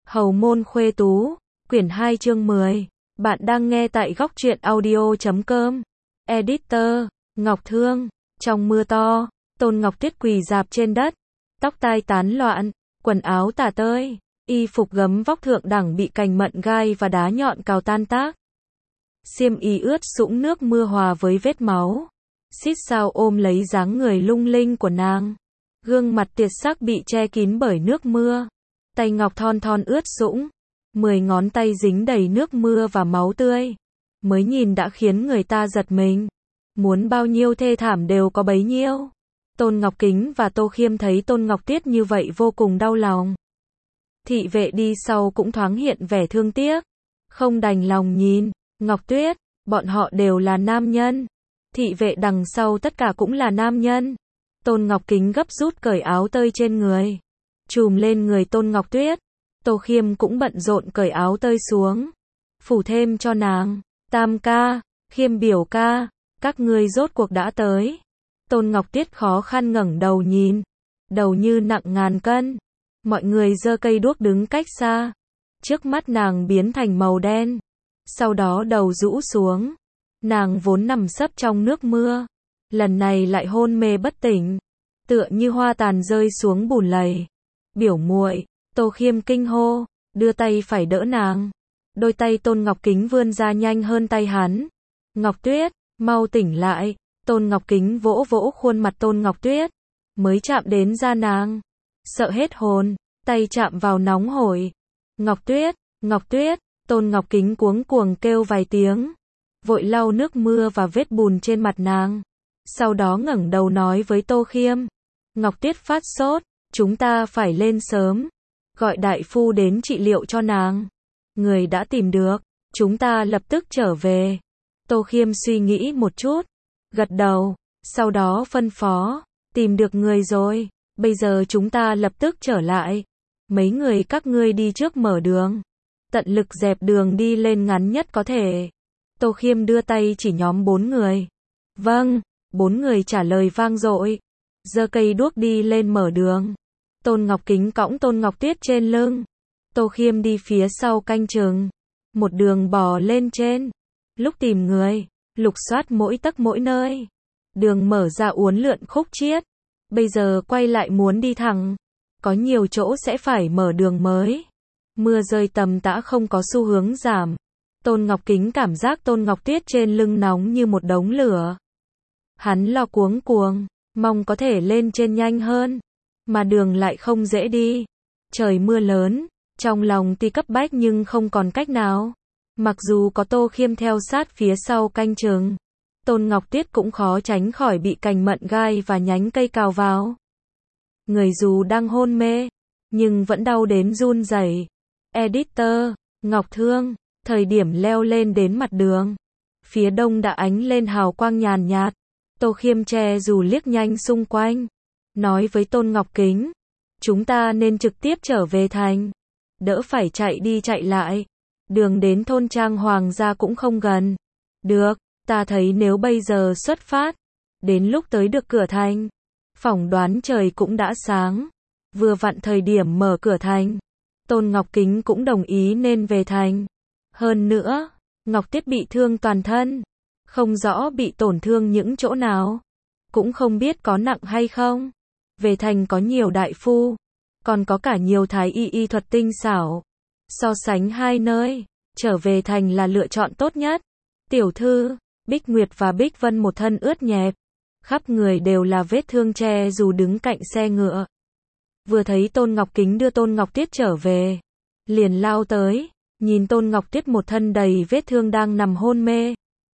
Hầu môn khuê tú, quyển 2 chương 10. Bạn đang nghe tại góc truyện audio.com. Editor, Ngọc Thương. Trong mưa to, Tôn Ngọc Tuyết quỳ rạp trên đất, tóc tai tán loạn, quần áo tả tơi, y phục gấm vóc thượng đẳng bị cành mận gai và đá nhọn cào tan tác. Xiêm y ướt sũng nước mưa hòa với vết máu, xít sao ôm lấy dáng người lung linh của nàng. Gương mặt tiệt sắc bị che kín bởi nước mưa, tay ngọc thon thon ướt sũng, 10 ngón tay dính đầy nước mưa và máu tươi. Mới nhìn đã khiến người ta giật mình. Muốn bao nhiêu thê thảm đều có bấy nhiêu. Tôn Ngọc Kính và Tô Khiêm thấy Tôn Ngọc Tuyết như vậy vô cùng đau lòng. Thị vệ đi sau cũng thoáng hiện vẻ thương tiếc, không đành lòng nhìn. Ngọc Tuyết, bọn họ đều là nam nhân. Thị vệ đằng sau tất cả cũng là nam nhân. Tôn Ngọc Kính gấp rút cởi áo tơi trên người, trùm lên người Tôn Ngọc Tuyết. Tô Khiêm cũng bận rộn cởi áo tơi xuống, phủ thêm cho nàng. Tam ca, Khiêm biểu ca, các ngươi rốt cuộc đã tới. Tôn Ngọc Tuyết khó khăn ngẩng đầu nhìn, đầu như nặng ngàn cân. Mọi người giơ cây đuốc đứng cách xa. Trước mắt nàng biến thành màu đen, sau đó đầu rũ xuống. Nàng vốn nằm sấp trong nước mưa, lần này lại hôn mê bất tỉnh, tựa như hoa tàn rơi xuống bùn lầy. Biểu muội, Tô Khiêm kinh hô, đưa tay phải đỡ nàng. Đôi tay Tôn Ngọc Kính vươn ra nhanh hơn tay hắn. Ngọc Tuyết, mau tỉnh lại. Tôn Ngọc Kính vỗ vỗ khuôn mặt Tôn Ngọc Tuyết, mới chạm đến da nàng, sợ hết hồn, tay chạm vào nóng hổi. Ngọc Tuyết, Ngọc Tuyết. Tôn Ngọc Kính cuống cuồng kêu vài tiếng, vội lau nước mưa và vết bùn trên mặt nàng. Sau đó ngẩng đầu nói với Tô Khiêm, Ngọc Tuyết phát sốt, chúng ta phải lên sớm, gọi đại phu đến trị liệu cho nàng. Người đã tìm được, chúng ta lập tức trở về. Tô Khiêm suy nghĩ một chút, gật đầu, sau đó phân phó, tìm được người rồi, bây giờ chúng ta lập tức trở lại. Mấy người các ngươi đi trước mở đường, tận lực dẹp đường đi lên ngắn nhất có thể. Tô Khiêm đưa tay chỉ nhóm 4 người. Vâng, 4 người trả lời vang dội, giơ cây đuốc đi lên mở đường. Tôn Ngọc Kính cõng Tôn Ngọc Tuyết trên lưng, Tô Khiêm đi phía sau canh chừng, một đường bò lên trên. Lúc tìm người, lục soát mỗi tấc mỗi nơi, đường mở ra uốn lượn khúc chiết. Bây giờ quay lại muốn đi thẳng, có nhiều chỗ sẽ phải mở đường mới. Mưa rơi tầm tã không có xu hướng giảm. Tôn Ngọc Kính cảm giác Tôn Ngọc Tuyết trên lưng nóng như một đống lửa. Hắn lo cuống cuồng, mong có thể lên trên nhanh hơn, mà đường lại không dễ đi. Trời mưa lớn, trong lòng tuy cấp bách nhưng không còn cách nào. Mặc dù có Tô Khiêm theo sát phía sau canh chừng, Tôn Ngọc Tuyết cũng khó tránh khỏi bị cành mận gai và nhánh cây cào vào. Người dù đang hôn mê, nhưng vẫn đau đến run rẩy. Editor, Ngọc Thương. Thời điểm leo lên đến mặt đường, phía đông đã ánh lên hào quang nhàn nhạt. Tô Khiêm che dù liếc nhanh xung quanh, nói với Tôn Ngọc Kính, chúng ta nên trực tiếp trở về thành, đỡ phải chạy đi chạy lại. Đường đến thôn trang Hoàng gia cũng không gần. Được, ta thấy nếu bây giờ xuất phát, đến lúc tới được cửa thành, phỏng đoán trời cũng đã sáng, vừa vặn thời điểm mở cửa thành. Tôn Ngọc Kính cũng đồng ý nên về thành. Hơn nữa, Ngọc Tuyết bị thương toàn thân, không rõ bị tổn thương những chỗ nào, cũng không biết có nặng hay không. Về thành có nhiều đại phu, còn có cả nhiều thái y thuật tinh xảo. So sánh hai nơi, trở về thành là lựa chọn tốt nhất. Tiểu thư, Bích Nguyệt và Bích Vân một thân ướt nhẹp, khắp người đều là vết thương che dù đứng cạnh xe ngựa. Vừa thấy Tôn Ngọc Kính đưa Tôn Ngọc Tuyết trở về, liền lao tới, nhìn Tôn Ngọc Tuyết một thân đầy vết thương đang nằm hôn mê.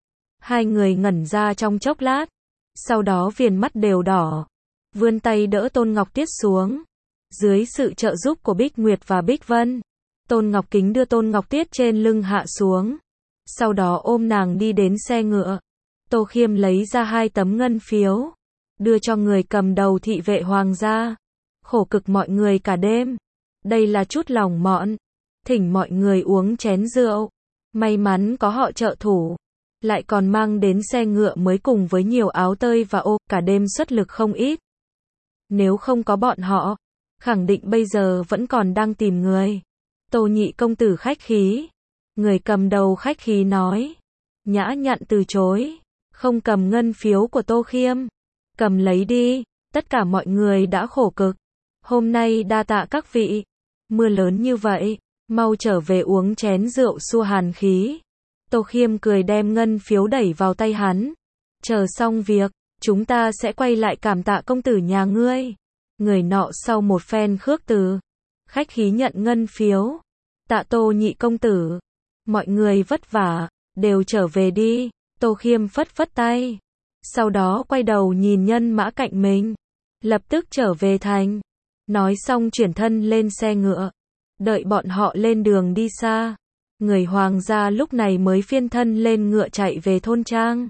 Hai người ngẩn ra trong chốc lát, sau đó viền mắt đều đỏ, vươn tay đỡ Tôn Ngọc Tuyết xuống. Dưới sự trợ giúp của Bích Nguyệt và Bích Vân, Tôn Ngọc Kính đưa Tôn Ngọc Tuyết trên lưng hạ xuống, sau đó ôm nàng đi đến xe ngựa. Tô Khiêm lấy ra 2 tấm ngân phiếu, đưa cho người cầm đầu thị vệ Hoàng gia. Khổ cực mọi người cả đêm, đây là chút lòng mọn, thỉnh mọi người uống chén rượu. May mắn có họ trợ thủ, lại còn mang đến xe ngựa mới cùng với nhiều áo tơi và ô, cả đêm xuất lực không ít. Nếu không có bọn họ, khẳng định bây giờ vẫn còn đang tìm người. Tô nhị công tử khách khí. Người cầm đầu khách khí nói. Nhã nhặn từ chối. Không cầm ngân phiếu của Tô Khiêm. Cầm lấy đi, tất cả mọi người đã khổ cực. Hôm nay đa tạ các vị. Mưa lớn như vậy, mau trở về uống chén rượu xua hàn khí. Tô Khiêm cười đem ngân phiếu đẩy vào tay hắn. Chờ xong việc, chúng ta sẽ quay lại cảm tạ công tử nhà ngươi. Người nọ sau một phen khước từ, khách khí nhận ngân phiếu. Tạ Tô nhị công tử. Mọi người vất vả, đều trở về đi. Tô Khiêm phất phất tay. Sau đó quay đầu nhìn nhân mã cạnh mình. Lập tức trở về thành. Nói xong chuyển thân lên xe ngựa. Đợi bọn họ lên đường đi xa. Người hoàng gia lúc này mới phiên thân lên ngựa chạy về thôn trang.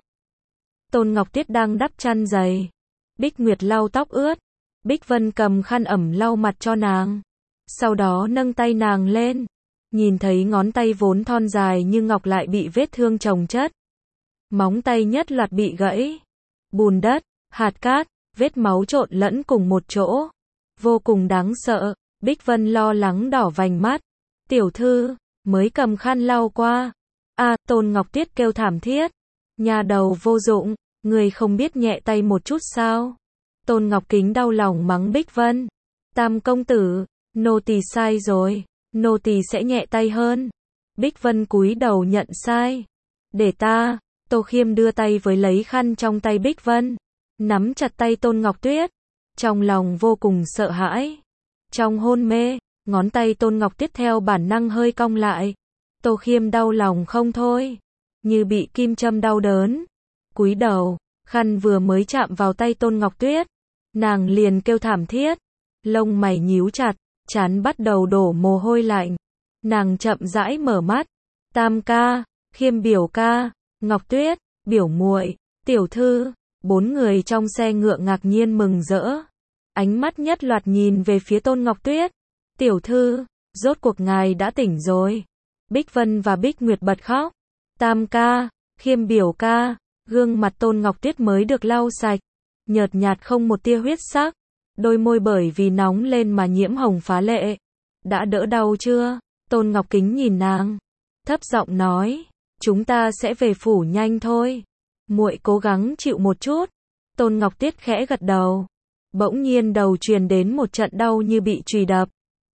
Tôn Ngọc Tiết đang đắp chăn dày. Bích Nguyệt lau tóc ướt. Bích Vân cầm khăn ẩm lau mặt cho nàng. Sau đó nâng tay nàng lên. Nhìn thấy ngón tay vốn thon dài như ngọc lại bị vết thương chồng chất. Móng tay nhất loạt bị gãy. Bùn đất, hạt cát, vết máu trộn lẫn cùng một chỗ. Vô cùng đáng sợ. Bích Vân lo lắng đỏ vành mắt. Tiểu thư, mới cầm khăn lau qua. Tôn Ngọc Tiết kêu thảm thiết. Nhà đầu vô dụng, người không biết nhẹ tay một chút sao? Tôn Ngọc Kính đau lòng mắng Bích Vân. Tam công tử, nô tỳ sai rồi, nô tỳ sẽ nhẹ tay hơn. Bích Vân cúi đầu nhận sai. Để ta. Tô Khiêm đưa tay với lấy khăn trong tay Bích Vân, nắm chặt tay Tôn Ngọc Tuyết, trong lòng vô cùng sợ hãi. Trong hôn mê, ngón tay Tôn Ngọc Tuyết theo bản năng hơi cong lại. Tô Khiêm đau lòng không thôi, như bị kim châm đau đớn. Cúi đầu, khăn vừa mới chạm vào tay Tôn Ngọc Tuyết, nàng liền kêu thảm thiết, lông mày nhíu chặt, trán bắt đầu đổ mồ hôi lạnh. Nàng chậm rãi mở mắt. Tam ca, Khiêm biểu ca, Ngọc Tuyết, biểu muội, tiểu thư, bốn người trong xe ngựa ngạc nhiên mừng rỡ. Ánh mắt nhất loạt nhìn về phía Tôn Ngọc Tuyết. Tiểu thư, rốt cuộc ngài đã tỉnh rồi. Bích Vân và Bích Nguyệt bật khóc. Tam ca, Khiêm biểu ca, gương mặt Tôn Ngọc Tuyết mới được lau sạch, nhợt nhạt không một tia huyết sắc, đôi môi bởi vì nóng lên mà nhiễm hồng phá lệ. Đã đỡ đau chưa? Tôn Ngọc Kính nhìn nàng, thấp giọng nói, chúng ta sẽ về phủ nhanh thôi. Muội cố gắng chịu một chút. Tôn Ngọc Tuyết khẽ gật đầu. Bỗng nhiên đầu truyền đến một trận đau như bị chùy đập.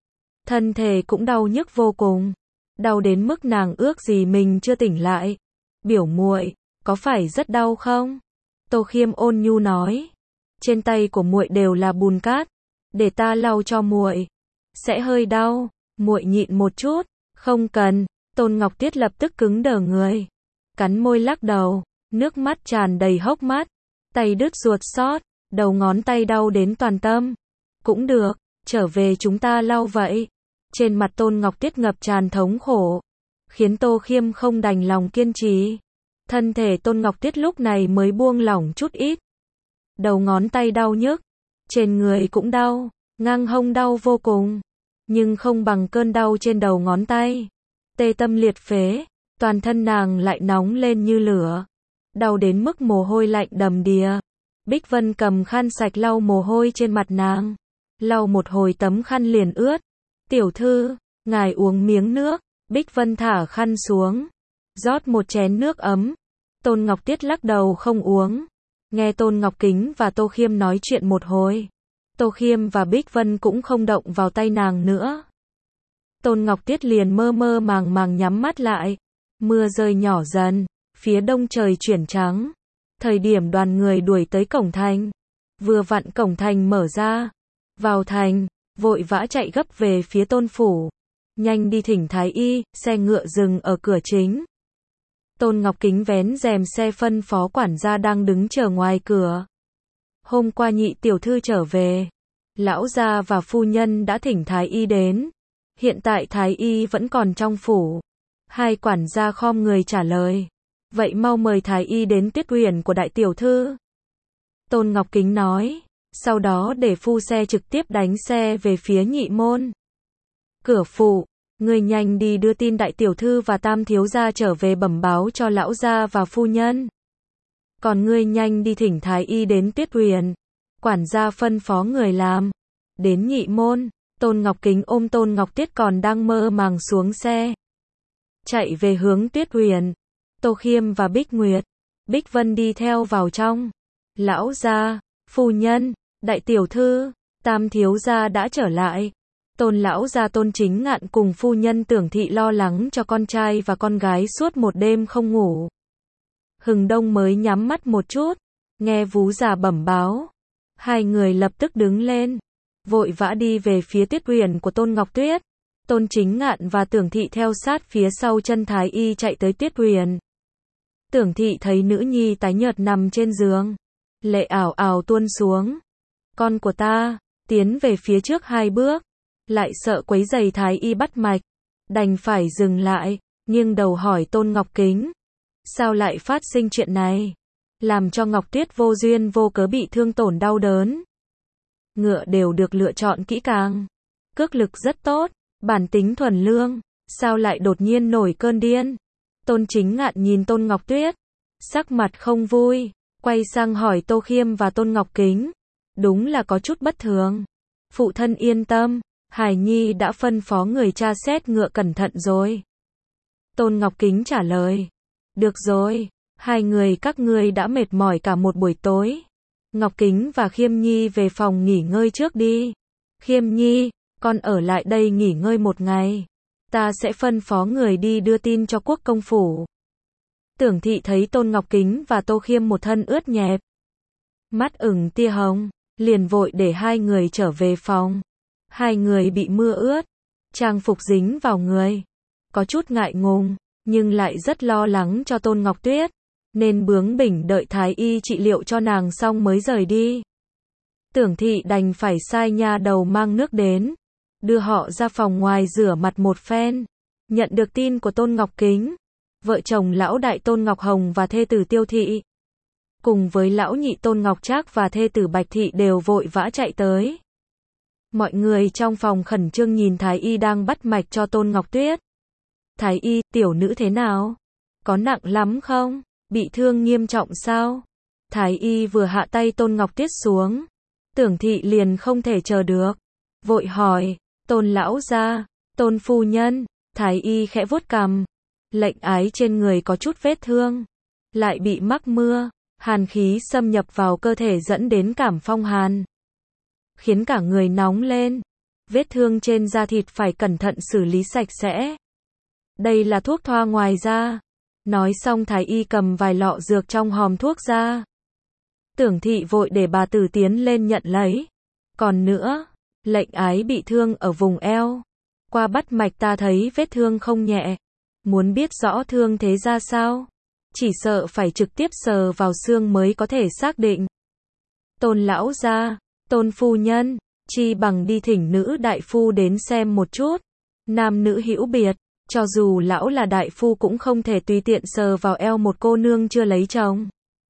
Thân thể cũng đau nhức vô cùng. Đau đến mức nàng ước gì mình chưa tỉnh lại. Biểu muội, có phải rất đau không? Tô Khiêm ôn nhu nói. Trên tay của muội đều là bùn cát, để ta lau cho muội. Sẽ hơi đau, muội nhịn một chút. Không cần. Tôn Ngọc Tuyết lập tức cứng đờ người, cắn môi lắc đầu, nước mắt tràn đầy hốc mắt, tay đứt ruột xót, đầu ngón tay đau đến toàn tâm. Cũng được, trở về chúng ta lau vậy. Trên mặt Tôn Ngọc Tuyết ngập tràn thống khổ, khiến Tô Khiêm không đành lòng kiên trì. Thân thể Tôn Ngọc Tuyết lúc này mới buông lỏng chút ít. Đầu ngón tay đau nhức, trên người cũng đau, ngang hông đau vô cùng, nhưng không bằng cơn đau trên đầu ngón tay. Tê tâm liệt phế, toàn thân nàng lại nóng lên như lửa, đau đến mức mồ hôi lạnh đầm đìa. Bích Vân cầm khăn sạch lau mồ hôi trên mặt nàng, lau một hồi tấm khăn liền ướt. Tiểu thư, ngài uống miếng nước. Bích Vân thả khăn xuống, rót một chén nước ấm. Tôn Ngọc Tiết lắc đầu không uống. Nghe Tôn Ngọc Kính và Tô Khiêm nói chuyện một hồi, Tô Khiêm và Bích Vân cũng không động vào tay nàng nữa. Tôn Ngọc Tiết liền mơ mơ màng màng nhắm mắt lại. Mưa rơi nhỏ dần, phía đông trời chuyển trắng. Thời điểm đoàn người đuổi tới cổng thành, vừa vặn cổng thành mở ra. Vào thành, vội vã chạy gấp về phía Tôn phủ. Nhanh đi thỉnh thái y, xe ngựa dừng ở cửa chính. Tôn Ngọc Kính vén rèm xe phân phó quản gia đang đứng chờ ngoài cửa. Hôm qua nhị tiểu thư trở về, lão gia và phu nhân đã thỉnh thái y đến. Hiện tại thái y vẫn còn trong phủ. Hai quản gia khom người trả lời. Vậy mau mời thái y đến Tuyết Uyển của đại tiểu thư. Tôn Ngọc Kính nói. Sau đó để phu xe trực tiếp đánh xe về phía nhị môn. Cửa phủ, người nhanh đi đưa tin đại tiểu thư và tam thiếu gia trở về bẩm báo cho lão gia và phu nhân. Còn ngươi nhanh đi thỉnh thái y đến Tuyết Uyển. Quản gia phân phó người làm. Đến nhị môn, Tôn Ngọc Kính ôm Tôn Ngọc Tuyết còn đang mơ màng xuống xe. Chạy về hướng Tuyết Huyền. Tô Khiêm và Bích Nguyệt, Bích Vân đi theo vào trong. Lão gia, phu nhân, đại tiểu thư, Tam thiếu gia đã trở lại. Tôn lão gia Tôn Chính Ngạn cùng phu nhân Tưởng Thị lo lắng cho con trai và con gái suốt một đêm không ngủ. Hừng đông mới nhắm mắt một chút, nghe vú già bẩm báo. Hai người lập tức đứng lên, vội vã đi về phía Tuyết Huyền của Tôn Ngọc Tuyết. Tôn Chính Ngạn và Tưởng Thị theo sát phía sau chân Thái Y chạy tới Tuyết Huyền. Tưởng Thị thấy nữ nhi tái nhợt nằm trên giường, lệ ảo ảo tuôn xuống. Con của ta, tiến về phía trước 2 bước, lại sợ quấy rầy Thái Y bắt mạch, đành phải dừng lại, nghiêng đầu hỏi Tôn Ngọc Kính. Sao lại phát sinh chuyện này? Làm cho Ngọc Tuyết vô duyên vô cớ bị thương tổn đau đớn. Ngựa đều được lựa chọn kỹ càng, cước lực rất tốt, bản tính thuần lương, sao lại đột nhiên nổi cơn điên? Tôn Chính Ngạn nhìn Tôn Ngọc Tuyết, sắc mặt không vui, quay sang hỏi Tô Khiêm và Tôn Ngọc Kính. Đúng là có chút bất thường. Phụ thân yên tâm, Hải Nhi đã phân phó người tra xét ngựa cẩn thận rồi. Tôn Ngọc Kính trả lời. Được rồi, hai người các ngươi đã mệt mỏi cả một buổi tối. Ngọc Kính và Khiêm Nhi về phòng nghỉ ngơi trước đi. Khiêm Nhi, con ở lại đây nghỉ ngơi một ngày. Ta sẽ phân phó người đi đưa tin cho quốc công phủ. Tưởng Thị thấy Tôn Ngọc Kính và Tô Khiêm một thân ướt nhẹp, mắt ửng tia hồng, liền vội để hai người trở về phòng. Hai người bị mưa ướt, trang phục dính vào người, có chút ngại ngùng, nhưng lại rất lo lắng cho Tôn Ngọc Tuyết, nên bướng bỉnh đợi Thái Y trị liệu cho nàng xong mới rời đi. Tưởng Thị đành phải sai nha đầu mang nước đến, đưa họ ra phòng ngoài rửa mặt một phen. Nhận được tin của Tôn Ngọc Kính, vợ chồng lão đại Tôn Ngọc Hồng và thê tử Tiêu Thị, cùng với lão nhị Tôn Ngọc Trác và thê tử Bạch Thị đều vội vã chạy tới. Mọi người trong phòng khẩn trương nhìn Thái Y đang bắt mạch cho Tôn Ngọc Tuyết. Thái Y, tiểu nữ thế nào? Có nặng lắm không? Bị thương nghiêm trọng sao? Thái Y vừa hạ tay Tôn Ngọc Tuyết xuống, Tưởng Thị liền không thể chờ được, vội hỏi, Tôn lão gia, Tôn phu nhân. Thái Y khẽ vuốt cằm, lệnh ái trên người có chút vết thương, lại bị mắc mưa, hàn khí xâm nhập vào cơ thể dẫn đến cảm phong hàn, khiến cả người nóng lên. Vết thương trên da thịt phải cẩn thận xử lý sạch sẽ. Đây là thuốc thoa ngoài da. Nói xong Thái Y cầm vài lọ dược trong hòm thuốc ra. Tưởng Thị vội để bà tử tiến lên nhận lấy. Còn nữa, lệnh ái bị thương ở vùng eo. Qua bắt mạch ta thấy vết thương không nhẹ. Muốn biết rõ thương thế ra sao? Chỉ sợ phải trực tiếp sờ vào xương mới có thể xác định. Tôn lão gia, Tôn phu nhân, chi bằng đi thỉnh nữ đại phu đến xem một chút. Nam nữ hữu biệt, cho dù lão là đại phu cũng không thể tùy tiện sờ vào eo một cô nương chưa lấy chồng.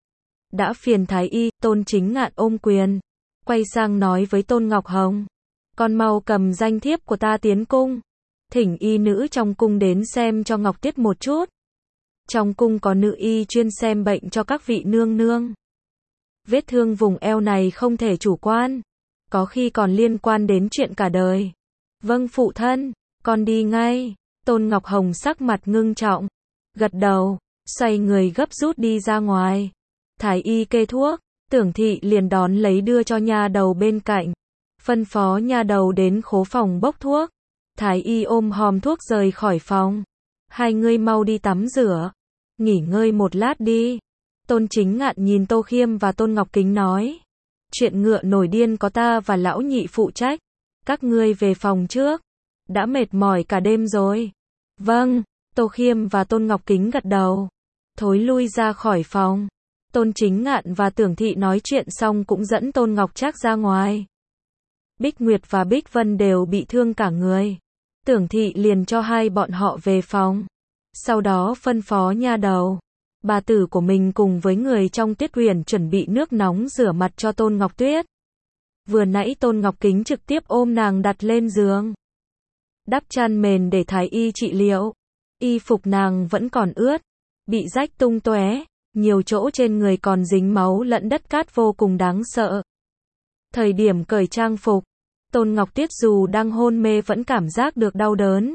Đã phiền Thái Y. Tôn Chính Ngạn ôm quyền, quay sang nói với Tôn Ngọc Hồng. Con mau cầm danh thiếp của ta tiến cung, thỉnh y nữ trong cung đến xem cho Ngọc Tuyết một chút. Trong cung có nữ y chuyên xem bệnh cho các vị nương nương. Vết thương vùng eo này không thể chủ quan, có khi còn liên quan đến chuyện cả đời. Vâng phụ thân, con đi ngay. Tôn Ngọc Hồng sắc mặt ngưng trọng, gật đầu, xoay người gấp rút đi ra ngoài. Thái Y kê thuốc, Tưởng Thị liền đón lấy đưa cho nha đầu bên cạnh, phân phó nha đầu đến khố phòng bốc thuốc. Thái Y ôm hòm thuốc rời khỏi phòng. Hai ngươi mau đi tắm rửa, nghỉ ngơi một lát đi. Tôn Chính Ngạn nhìn Tô Khiêm và Tôn Ngọc Kính nói. Chuyện ngựa nổi điên có ta và lão nhị phụ trách. Các ngươi về phòng trước. Đã mệt mỏi cả đêm rồi. Vâng, Tô Khiêm và Tôn Ngọc Kính gật đầu. Thối lui ra khỏi phòng. Tôn Chính Ngạn và Tưởng Thị nói chuyện xong cũng dẫn Tôn Ngọc Trác ra ngoài. Bích Nguyệt và Bích Vân đều bị thương cả người. Tưởng Thị liền cho hai bọn họ về phòng. Sau đó phân phó nha đầu, bà tử của mình cùng với người trong Tuyết Huyền chuẩn bị nước nóng rửa mặt cho Tôn Ngọc Tuyết. Vừa nãy Tôn Ngọc Kính trực tiếp ôm nàng đặt lên giường, đắp chăn mền để Thái Y trị liệu. Y phục nàng vẫn còn ướt, bị rách tung tóe, nhiều chỗ trên người còn dính máu lẫn đất cát vô cùng đáng sợ. Thời điểm cởi trang phục, Tôn Ngọc Tuyết dù đang hôn mê vẫn cảm giác được đau đớn.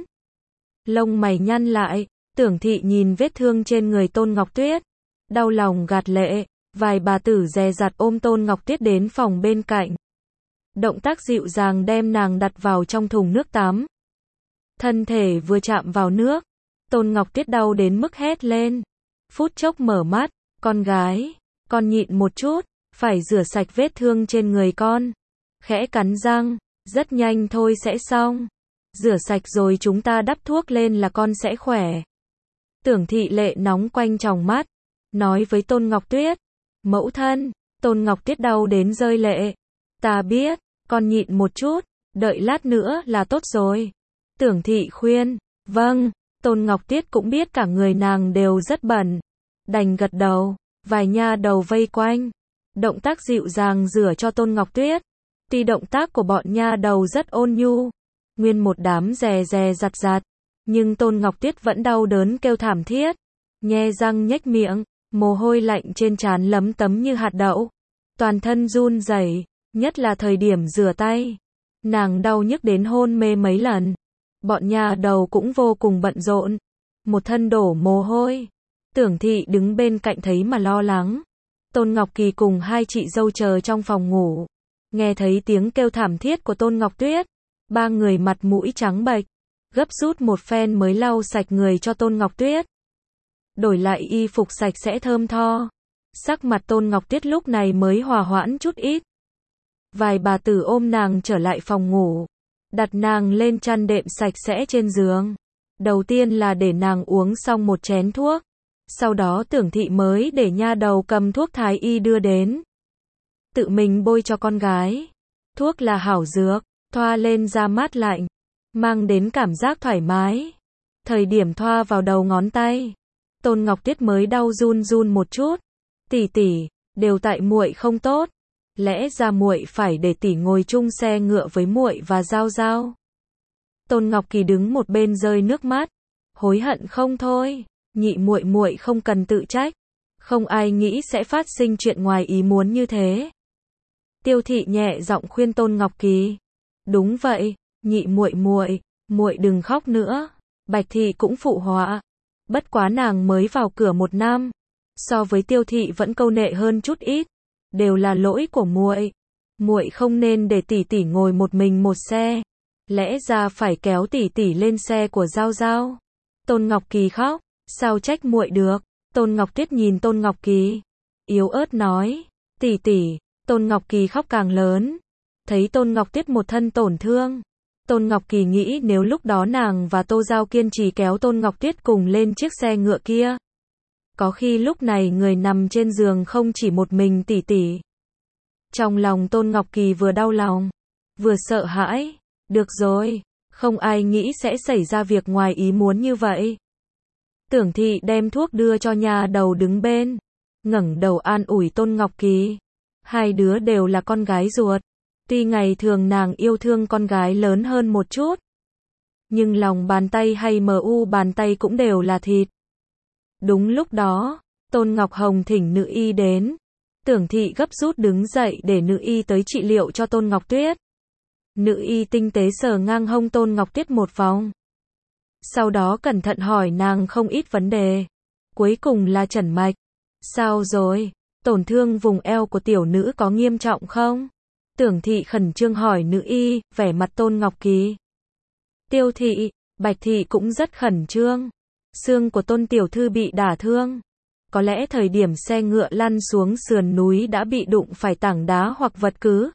Lông mày nhăn lại, Tưởng Thị nhìn vết thương trên người Tôn Ngọc Tuyết, đau lòng gạt lệ, vài bà tử dè dặt ôm Tôn Ngọc Tuyết đến phòng bên cạnh. Động tác dịu dàng đem nàng đặt vào trong thùng nước tắm. Thân thể vừa chạm vào nước, Tôn Ngọc Tuyết đau đến mức hét lên. Phút chốc mở mắt, con gái, con nhịn một chút, phải rửa sạch vết thương trên người con. Khẽ cắn răng, rất nhanh thôi sẽ xong. Rửa sạch rồi chúng ta đắp thuốc lên là con sẽ khỏe. Tưởng Thị lệ nóng quanh tròng mắt, nói với Tôn Ngọc Tuyết. Mẫu thân, Tôn Ngọc Tuyết đau đến rơi lệ. Ta biết, con nhịn một chút, đợi lát nữa là tốt rồi. Tưởng Thị khuyên, vâng, Tôn Ngọc Tuyết cũng biết cả người nàng đều rất bẩn. Đành gật đầu, vài nha đầu vây quanh. Động tác dịu dàng rửa cho Tôn Ngọc Tuyết. Tuy động tác của bọn nha đầu rất ôn nhu, nguyên một đám dè dè dặt dặt, nhưng Tôn Ngọc Tuyết vẫn đau đớn kêu thảm thiết. Nhe răng nhếch miệng, mồ hôi lạnh trên trán lấm tấm như hạt đậu. Toàn thân run rẩy, nhất là thời điểm rửa tay. Nàng đau nhức đến hôn mê mấy lần. Bọn nha đầu cũng vô cùng bận rộn. Một thân đổ mồ hôi. Tưởng Thị đứng bên cạnh thấy mà lo lắng. Tôn Ngọc Kỳ cùng hai chị dâu chờ trong phòng ngủ. Nghe thấy tiếng kêu thảm thiết của Tôn Ngọc Tuyết. Ba người mặt mũi trắng bệch. Gấp rút một phen mới lau sạch người cho Tôn Ngọc Tuyết. Đổi lại y phục sạch sẽ thơm tho. Sắc mặt Tôn Ngọc Tuyết lúc này mới hòa hoãn chút ít. Vài bà tử ôm nàng trở lại phòng ngủ. Đặt nàng lên chăn đệm sạch sẽ trên giường. Đầu tiên là để nàng uống xong một chén thuốc. Sau đó Tưởng Thị mới để nha đầu cầm thuốc thái y đưa đến. Tự mình bôi cho con gái. Thuốc là hảo dược, thoa lên da mát lạnh, mang đến cảm giác thoải mái. Thời điểm thoa vào đầu ngón tay, Tôn Ngọc Tuyết mới đau run run một chút. Tỷ tỷ, đều tại muội không tốt. Lẽ ra muội phải để tỷ ngồi chung xe ngựa với muội và Giao Giao. Tôn Ngọc Kỳ đứng một bên rơi nước mắt, hối hận không thôi. Nhị muội không cần tự trách, không ai nghĩ sẽ phát sinh chuyện ngoài ý muốn như thế. Tiêu Thị nhẹ giọng khuyên Tôn Ngọc Kỳ. Đúng vậy, nhị muội đừng khóc nữa. Bạch Thị cũng phụ họa. Bất quá nàng mới vào cửa một năm, so với Tiêu Thị vẫn câu nệ hơn chút ít. Đều là lỗi của muội. Muội không nên để tỷ tỷ ngồi một mình một xe. Lẽ ra phải kéo tỷ tỷ lên xe của Giao Giao. Tôn Ngọc Kỳ khóc, sao trách muội được? Tôn Ngọc Tuyết nhìn Tôn Ngọc Kỳ, yếu ớt nói, tỷ tỷ. Tôn Ngọc Kỳ khóc càng lớn. Thấy Tôn Ngọc Tuyết một thân tổn thương, Tôn Ngọc Kỳ nghĩ nếu lúc đó nàng và Tô Giao kiên trì kéo Tôn Ngọc Tuyết cùng lên chiếc xe ngựa kia, có khi lúc này người nằm trên giường không chỉ một mình tỷ tỷ. Trong lòng Tôn Ngọc Kỳ vừa đau lòng, vừa sợ hãi. Được rồi, không ai nghĩ sẽ xảy ra việc ngoài ý muốn như vậy. Tưởng Thị đem thuốc đưa cho nha đầu đứng bên, ngẩng đầu an ủi Tôn Ngọc Kỳ. Hai đứa đều là con gái ruột. Tuy ngày thường nàng yêu thương con gái lớn hơn một chút, nhưng lòng bàn tay hay mu bàn tay cũng đều là thịt. Đúng lúc đó, Tôn Ngọc Hồng thỉnh nữ y đến. Tưởng Thị gấp rút đứng dậy để nữ y tới trị liệu cho Tôn Ngọc Tuyết. Nữ y tinh tế sờ ngang hông Tôn Ngọc Tuyết một vòng. Sau đó cẩn thận hỏi nàng không ít vấn đề. Cuối cùng là chẩn mạch. Sao rồi? Tổn thương vùng eo của tiểu nữ có nghiêm trọng không? Tưởng Thị khẩn trương hỏi nữ y, vẻ mặt Tôn Ngọc Kỳ. Tiêu Thị, Bạch Thị cũng rất khẩn trương. Xương của Tôn tiểu thư bị đả thương. Có lẽ thời điểm xe ngựa lăn xuống sườn núi đã bị đụng phải tảng đá hoặc vật cứ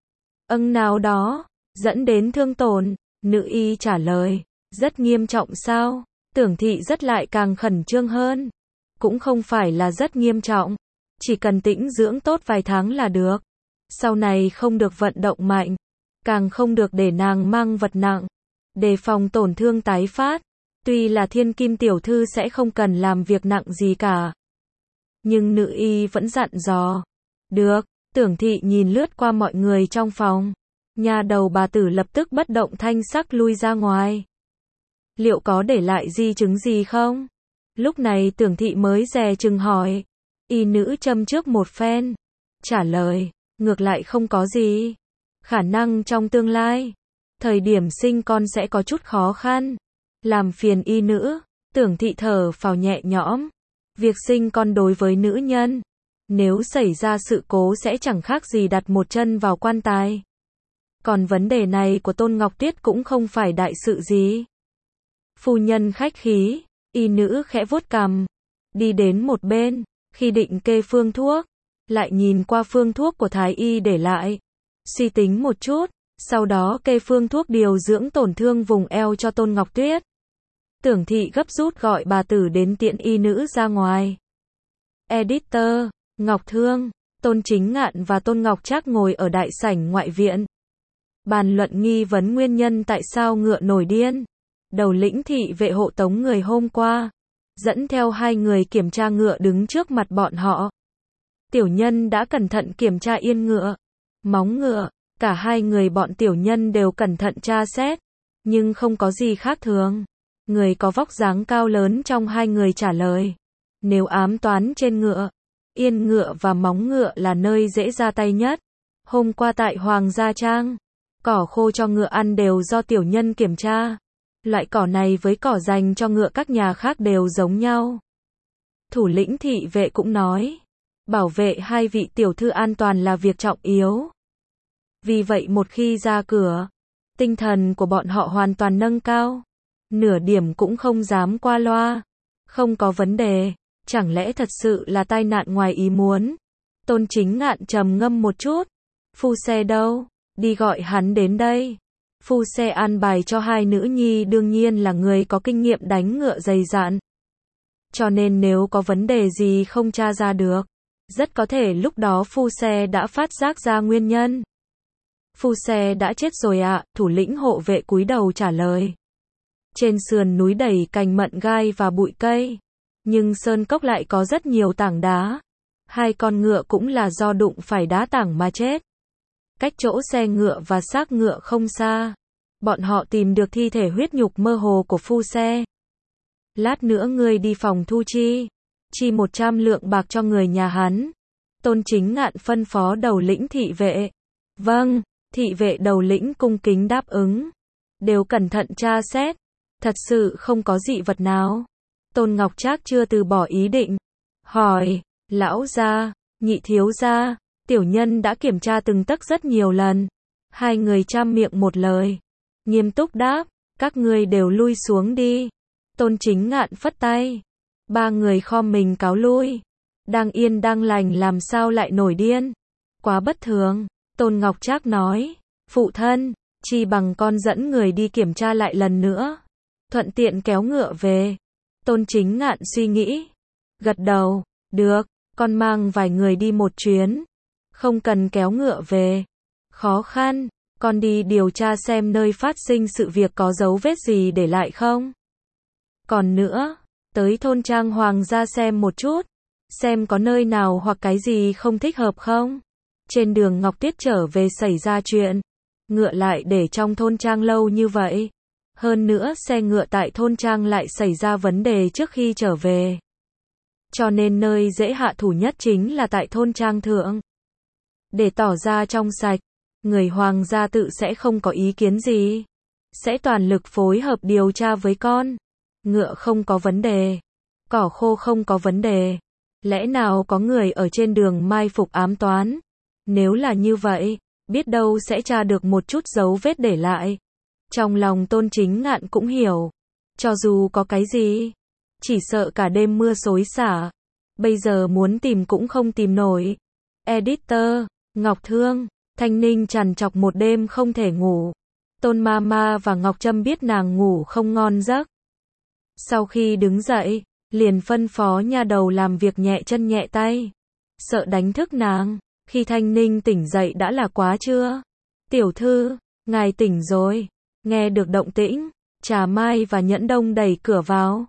nào đó, dẫn đến thương tổn. Nữ y trả lời, rất nghiêm trọng sao? Tưởng Thị rất lại càng khẩn trương hơn. Cũng không phải là rất nghiêm trọng, chỉ cần tĩnh dưỡng tốt vài tháng là được. Sau này không được vận động mạnh, càng không được để nàng mang vật nặng, đề phòng tổn thương tái phát. Tuy là Thiên Kim tiểu thư sẽ không cần làm việc nặng gì cả, nhưng nữ y vẫn dặn dò. Được. Tưởng Thị nhìn lướt qua mọi người trong phòng. Nha đầu bà tử lập tức bất động thanh sắc lui ra ngoài. Liệu có để lại di chứng gì không? Lúc này Tưởng Thị mới dè chừng hỏi. Y nữ châm trước một phen, trả lời, ngược lại không có gì. khả năng trong tương lai, thời điểm sinh con sẽ có chút khó khăn. Làm phiền y nữ, Tưởng thị thở phào nhẹ nhõm. Việc sinh con đối với nữ nhân, nếu xảy ra sự cố sẽ chẳng khác gì đặt một chân vào quan tài. Còn vấn đề này của Tôn Ngọc Tuyết cũng không phải đại sự gì. Phu nhân khách khí, y nữ khẽ vuốt cằm, đi đến một bên, khi định kê phương thuốc, lại nhìn qua phương thuốc của thái y để lại, suy tính một chút, sau đó kê phương thuốc điều dưỡng tổn thương vùng eo cho Tôn Ngọc Tuyết. Tưởng thị gấp rút gọi bà tử đến tiễn y nữ ra ngoài. Editor, Ngọc Thương, Tôn Chính Ngạn và Tôn Ngọc Trác ngồi ở đại sảnh ngoại viện. Bàn luận nghi vấn nguyên nhân tại sao ngựa nổi điên. Đầu lĩnh thị vệ hộ tống người hôm qua, dẫn theo 2 người kiểm tra ngựa đứng trước mặt bọn họ. Tiểu nhân đã cẩn thận kiểm tra yên ngựa, móng ngựa, cả 2 người bọn tiểu nhân đều cẩn thận tra xét, nhưng không có gì khác thường. Người có vóc dáng cao lớn trong 2 người trả lời, nếu ám toán trên ngựa, yên ngựa và móng ngựa là nơi dễ ra tay nhất. Hôm qua tại Hoàng Gia Trang, cỏ khô cho ngựa ăn đều do tiểu nhân kiểm tra. Loại cỏ này với cỏ dành cho ngựa các nhà khác đều giống nhau. Thủ lĩnh thị vệ cũng nói, bảo vệ 2 vị tiểu thư an toàn là việc trọng yếu. Vì vậy một khi ra cửa, tinh thần của bọn họ hoàn toàn nâng cao. Nửa điểm cũng không dám qua loa. Không có vấn đề, chẳng lẽ thật sự là tai nạn ngoài ý muốn. Tôn Chính Ngạn trầm ngâm một chút. Phu xe đâu? Đi gọi hắn đến đây. Phu xe an bài cho 2 nữ nhi đương nhiên là người có kinh nghiệm đánh ngựa dày dạn. Cho nên nếu có vấn đề gì không tra ra được, rất có thể lúc đó phu xe đã phát giác ra nguyên nhân. Phu xe đã chết rồi ạ, thủ lĩnh hộ vệ cúi đầu trả lời. Trên sườn núi đầy cành mận gai và bụi cây, nhưng sơn cốc lại có rất nhiều tảng đá. 2 con ngựa cũng là do đụng phải đá tảng mà chết. Cách chỗ xe ngựa và xác ngựa không xa, bọn họ tìm được thi thể huyết nhục mơ hồ của phu xe. Lát nữa ngươi đi phòng thu chi 100 lượng bạc cho người nhà hắn. Tôn Chính Ngạn phân phó đầu lĩnh thị vệ. Vâng, thị vệ đầu lĩnh cung kính đáp ứng. Đều cẩn thận tra xét, thật sự không có dị vật nào. Tôn Ngọc Trác chưa từ bỏ ý định, hỏi, lão gia, nhị thiếu gia, tiểu nhân đã kiểm tra từng tấc rất nhiều lần. 2 người chăm miệng một lời, nghiêm túc đáp, các ngươi đều lui xuống đi. Tôn Chính Ngạn phất tay, 3 người khom mình cáo lui. Đang yên đang lành làm sao lại nổi điên? Quá bất thường. Tôn Ngọc Trác nói, phụ thân, chi bằng con dẫn người đi kiểm tra lại lần nữa, thuận tiện kéo ngựa về. Tôn Chính Ngạn suy nghĩ, gật đầu, được, con mang vài người đi một chuyến, không cần kéo ngựa về. Khó khăn, con đi điều tra xem nơi phát sinh sự việc có dấu vết gì để lại không. Còn nữa, tới thôn trang Hoàng gia xem một chút, xem có nơi nào hoặc cái gì không thích hợp không. Trên đường Ngọc Tuyết trở về xảy ra chuyện, ngựa lại để trong thôn trang lâu như vậy. Hơn nữa xe ngựa tại thôn trang lại xảy ra vấn đề trước khi trở về. Cho nên nơi dễ hạ thủ nhất chính là tại thôn trang thượng. Để tỏ ra trong sạch, người Hoàng gia tự sẽ không có ý kiến gì. Sẽ toàn lực phối hợp điều tra với con. Ngựa không có vấn đề, cỏ khô không có vấn đề. Lẽ nào có người ở trên đường mai phục ám toán? Nếu là như vậy, biết đâu sẽ tra được một chút dấu vết để lại. Trong lòng Tôn Chính Ngạn cũng hiểu, cho dù có cái gì, chỉ sợ cả đêm mưa xối xả, bây giờ muốn tìm cũng không tìm nổi. Editor, Ngọc Thương, Thanh Ninh trằn trọc một đêm không thể ngủ. Tôn Mama và Ngọc Trâm biết nàng ngủ không ngon giấc. Sau khi đứng dậy, liền phân phó nha đầu làm việc nhẹ chân nhẹ tay, sợ đánh thức nàng. Khi Thanh Ninh tỉnh dậy đã là quá trưa. Tiểu thư, ngài tỉnh rồi. Nghe được động tĩnh, Trà Mai và Nhẫn Đông đẩy cửa vào.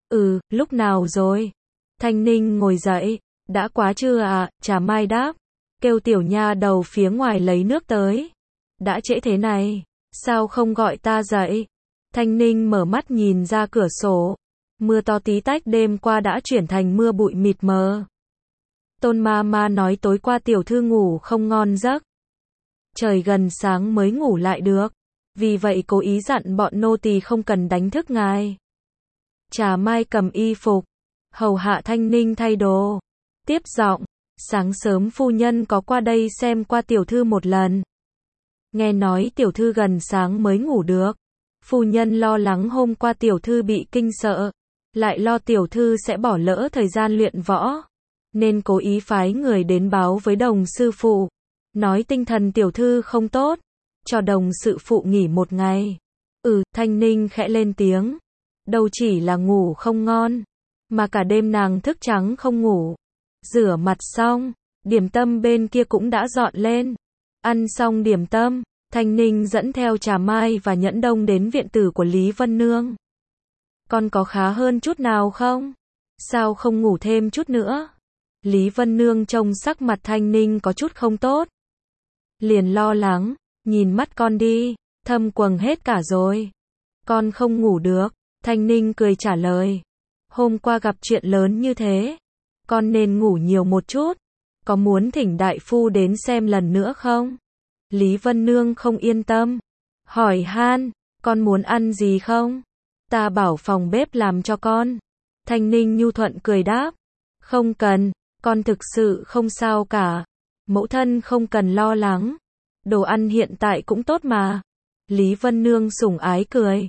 Lúc nào rồi? Thanh Ninh ngồi dậy, đã quá trưa à? Trà Mai đáp, kêu tiểu nha đầu phía ngoài lấy nước tới. Đã trễ thế này, sao không gọi ta dậy? Thanh Ninh mở mắt nhìn ra cửa sổ, mưa to tí tách đêm qua đã chuyển thành mưa bụi mịt mờ. Tôn Mama nói tối qua tiểu thư ngủ không ngon giấc. trời gần sáng mới ngủ lại được. Vì vậy cố ý dặn bọn nô tỳ không cần đánh thức ngài. Trà Mai cầm y phục, hầu hạ Thanh Ninh thay đồ, tiếp giọng, sáng sớm phu nhân có qua đây xem qua tiểu thư một lần. Nghe nói tiểu thư gần sáng mới ngủ được. Phu nhân lo lắng hôm qua tiểu thư bị kinh sợ, lại lo tiểu thư sẽ bỏ lỡ thời gian luyện võ, nên cố ý phái người đến báo với Đồng sư phụ, nói tinh thần tiểu thư không tốt, cho Đồng sự phụ nghỉ một ngày. Thanh Ninh khẽ lên tiếng, đâu chỉ là ngủ không ngon, mà cả đêm nàng thức trắng không ngủ. Rửa mặt xong, điểm tâm bên kia cũng đã dọn lên. Ăn xong điểm tâm, Thanh Ninh dẫn theo Trà Mai và Nhẫn Đông đến viện tử của Lý Vân Nương. Con có khá hơn chút nào không? Sao không ngủ thêm chút nữa? Lý Vân Nương trông sắc mặt Thanh Ninh có chút không tốt. Liền lo lắng, nhìn mắt con đi, thâm quầng hết cả rồi. Con không ngủ được, Thanh Ninh cười trả lời. Hôm qua gặp chuyện lớn như thế, con nên ngủ nhiều một chút. Có muốn thỉnh đại phu đến xem lần nữa không? Lý Vân Nương không yên tâm, hỏi han, con muốn ăn gì không? Ta bảo phòng bếp làm cho con. Thanh Ninh nhu thuận cười đáp, không cần, con thực sự không sao cả. Mẫu thân không cần lo lắng, đồ ăn hiện tại cũng tốt mà. Lý Vân Nương sủng ái cười,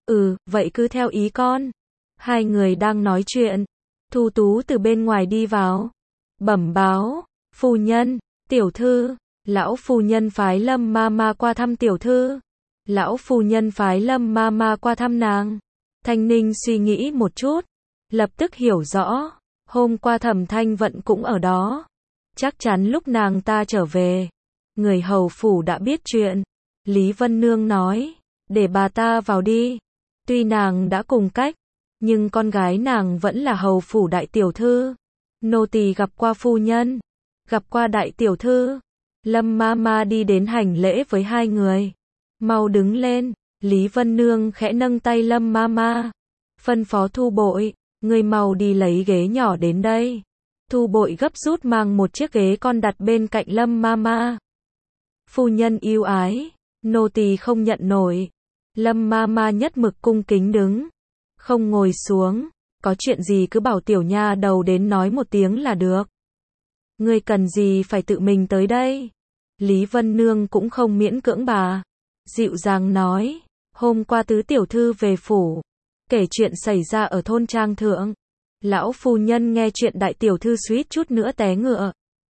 vậy cứ theo ý con. Hai người đang nói chuyện, Thu Tú từ bên ngoài đi vào, bẩm báo, phu nhân, tiểu thư, lão phu nhân phái Lâm Mama qua thăm tiểu thư. Lão phu nhân phái Lâm Mama qua thăm nàng. Thanh Ninh suy nghĩ một chút, lập tức hiểu rõ, hôm qua Thẩm Thanh Vận cũng ở đó. Chắc chắn lúc nàng ta trở về, người hầu phủ đã biết chuyện. Lý Vân Nương nói, để bà ta vào đi. Tuy nàng đã cùng cách, nhưng con gái nàng vẫn là hầu phủ đại tiểu thư. Nô tỳ gặp qua phu nhân, gặp qua đại tiểu thư. Lâm Mama đi đến hành lễ với hai người. Mau đứng lên. Lý Vân Nương khẽ nâng tay Lâm Mama, phân phó Thu Bội, người mau đi lấy ghế nhỏ đến đây. Thu Bội gấp rút mang một chiếc ghế con đặt bên cạnh Lâm Mama. Phu nhân yêu ái, nô tỳ không nhận nổi. Lâm Mama nhất mực cung kính đứng, không ngồi xuống. Có chuyện gì cứ bảo tiểu nha đầu đến nói một tiếng là được. Ngươi cần gì phải tự mình tới đây? Lý Vân Nương cũng không miễn cưỡng bà, dịu dàng nói, hôm qua tứ tiểu thư về phủ, kể chuyện xảy ra ở thôn Trang Thượng. Lão phu nhân nghe chuyện đại tiểu thư suýt chút nữa té ngựa,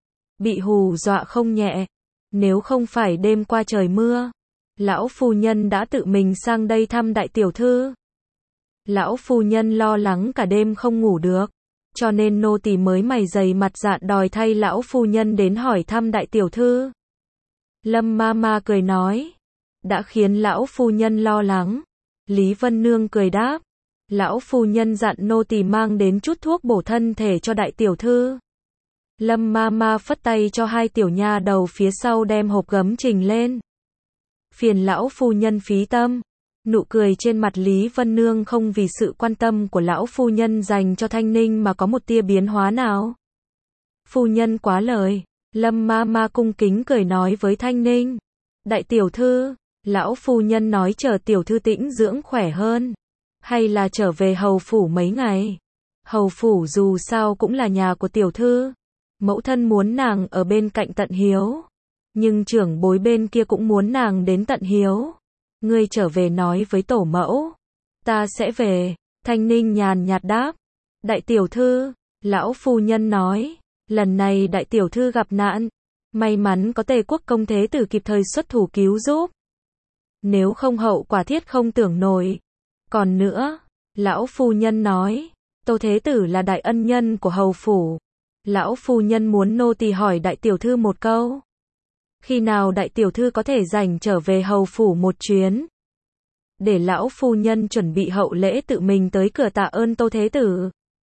bị hù dọa không nhẹ. Nếu không phải đêm qua trời mưa, lão phu nhân đã tự mình sang đây thăm đại tiểu thư. Lão phu nhân lo lắng cả đêm không ngủ được, cho nên nô tỳ mới mày dày mặt dạn đòi thay lão phu nhân đến hỏi thăm đại tiểu thư. Lâm Mama cười nói, đã khiến lão phu nhân lo lắng. Lý Vân Nương cười đáp, lão phu nhân dặn nô tỳ mang đến chút thuốc bổ thân thể cho đại tiểu thư. Lâm Mama phất tay cho hai tiểu nha đầu phía sau đem hộp gấm trình lên. Phiền lão phu nhân phí tâm. Nụ cười trên mặt Lý Vân Nương không vì sự quan tâm của lão phu nhân dành cho Thanh Ninh mà có một tia biến hóa nào. Phu nhân quá lời. Lâm Mama cung kính cười nói với Thanh Ninh, đại tiểu thư, lão phu nhân nói chờ tiểu thư tĩnh dưỡng khỏe hơn, hay là trở về hầu phủ mấy ngày. Hầu phủ dù sao cũng là nhà của tiểu thư, mẫu thân muốn nàng ở bên cạnh tận hiếu, nhưng trưởng bối bên kia cũng muốn nàng đến tận hiếu. Ngươi trở về nói với tổ mẫu, ta sẽ về. Thanh Ninh nhàn nhạt đáp, đại tiểu thư, lão phu nhân nói, lần này đại tiểu thư gặp nạn, may mắn có Tề Quốc công thế tử kịp thời xuất thủ cứu giúp. Nếu không hậu quả thiết không tưởng nổi. Còn nữa, lão phu nhân nói, Tô thế tử là đại ân nhân của hầu phủ. Lão phu nhân muốn nô tỳ hỏi đại tiểu thư một câu. Khi nào đại tiểu thư có thể rảnh trở về hầu phủ một chuyến? Để lão phu nhân chuẩn bị hậu lễ tự mình tới cửa tạ ơn Tô thế tử.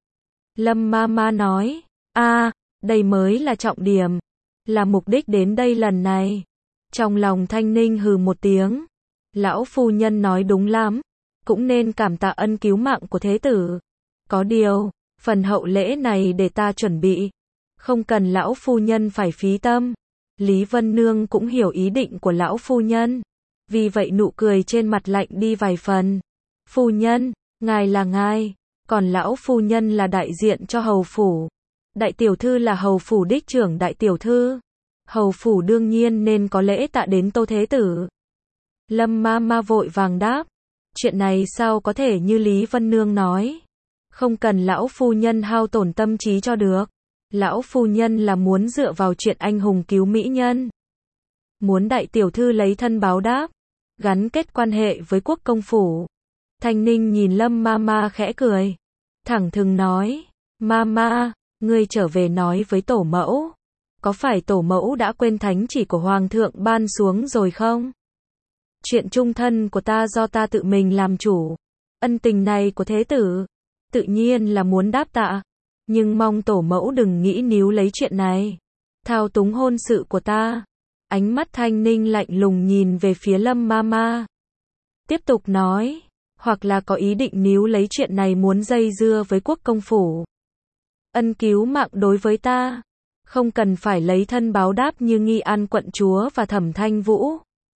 Lâm Mama nói, đây mới là trọng điểm, là mục đích đến đây lần này. Trong lòng Thanh Ninh hừ một tiếng, lão phu nhân nói đúng lắm, cũng nên cảm tạ ân cứu mạng của thế tử. Có điều, phần hậu lễ này để ta chuẩn bị, không cần lão phu nhân phải phí tâm. Lý Vân Nương cũng hiểu ý định của lão phu nhân. Vì vậy nụ cười trên mặt lạnh đi vài phần. Phu nhân, ngài là ngài, còn lão phu nhân là đại diện cho hầu phủ. Đại tiểu thư là hầu phủ đích trưởng đại tiểu thư. Hầu phủ đương nhiên nên có lễ tạ đến Tô Thế Tử. Lâm ma ma vội vàng đáp. Chuyện này sao có thể như Lý Vân Nương nói. Không cần lão phu nhân hao tổn tâm trí cho được. Lão phu nhân là muốn dựa vào chuyện anh hùng cứu mỹ nhân. Muốn đại tiểu thư lấy thân báo đáp. Gắn kết quan hệ với quốc công phủ. Thanh Ninh nhìn Lâm ma ma khẽ cười. Thẳng thừng nói. Ma, ngươi trở về nói với tổ mẫu. Có phải tổ mẫu đã quên thánh chỉ của hoàng thượng ban xuống rồi không? Chuyện chung thân của ta do ta tự mình làm chủ. Ân tình này của thế tử, tự nhiên là muốn đáp tạ. Nhưng mong tổ mẫu đừng nghĩ níu lấy chuyện này. Thao túng hôn sự của ta. Ánh mắt Thanh Ninh lạnh lùng nhìn về phía Lâm ma ma. Tiếp tục nói. Hoặc là có ý định níu lấy chuyện này muốn dây dưa với quốc công phủ. Ân cứu mạng đối với ta. Không cần phải lấy thân báo đáp như Nghi An quận chúa và Thẩm Thanh Vũ.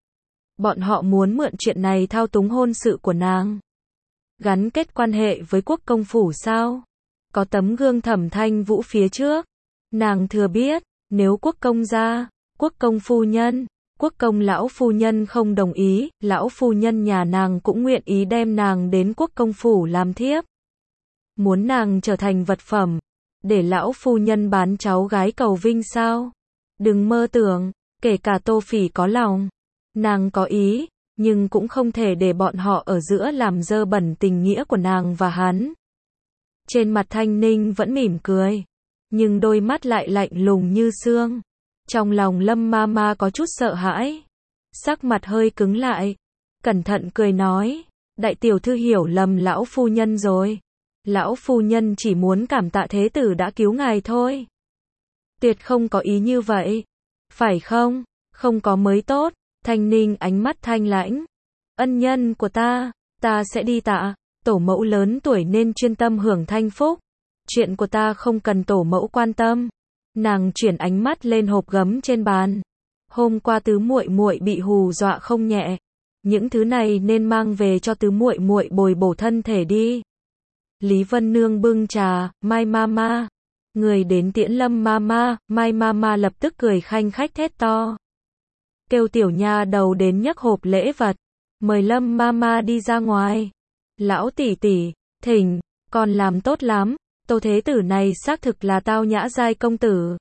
Bọn họ muốn mượn chuyện này thao túng hôn sự của nàng. Gắn kết quan hệ với quốc công phủ sao? Có tấm gương Thẩm Thanh Vũ phía trước. Nàng thừa biết, nếu quốc công gia, quốc công phu nhân, quốc công lão phu nhân không đồng ý, lão phu nhân nhà nàng cũng nguyện ý đem nàng đến quốc công phủ làm thiếp. Muốn nàng trở thành vật phẩm, để lão phu nhân bán cháu gái cầu vinh sao? Đừng mơ tưởng, kể cả Tô Phỉ có lòng. Nàng có ý, nhưng cũng không thể để bọn họ ở giữa làm dơ bẩn tình nghĩa của nàng và hắn. Trên mặt Thanh Ninh vẫn mỉm cười, nhưng đôi mắt lại lạnh lùng như xương. Trong lòng Lâm ma ma có chút sợ hãi. Sắc mặt hơi cứng lại. Cẩn thận cười nói. Đại tiểu thư hiểu lầm lão phu nhân rồi. Lão phu nhân chỉ muốn cảm tạ thế tử đã cứu ngài thôi. Tuyệt không có ý như vậy. Phải không? Không có mới tốt. Thanh Ninh ánh mắt thanh lãnh. Ân nhân của ta sẽ đi tạ. Tổ mẫu lớn tuổi nên chuyên tâm hưởng thanh phúc. Chuyện của ta không cần tổ mẫu quan tâm. Nàng chuyển ánh mắt lên hộp gấm trên bàn. Hôm qua tứ muội muội bị hù dọa không nhẹ. Những thứ này nên mang về cho tứ muội muội bồi bổ thân thể đi. Lý Vân Nương bưng trà, Mai Mama. Người đến tiễn Lâm Mama, Mai Mama lập tức cười khanh khách thét to. Kêu tiểu nha đầu đến nhấc hộp lễ vật. Mời Lâm Mama đi ra ngoài. Lão tỷ tỷ, thỉnh, con làm tốt lắm. Tô Thế Tử này xác thực là tao nhã giai công tử.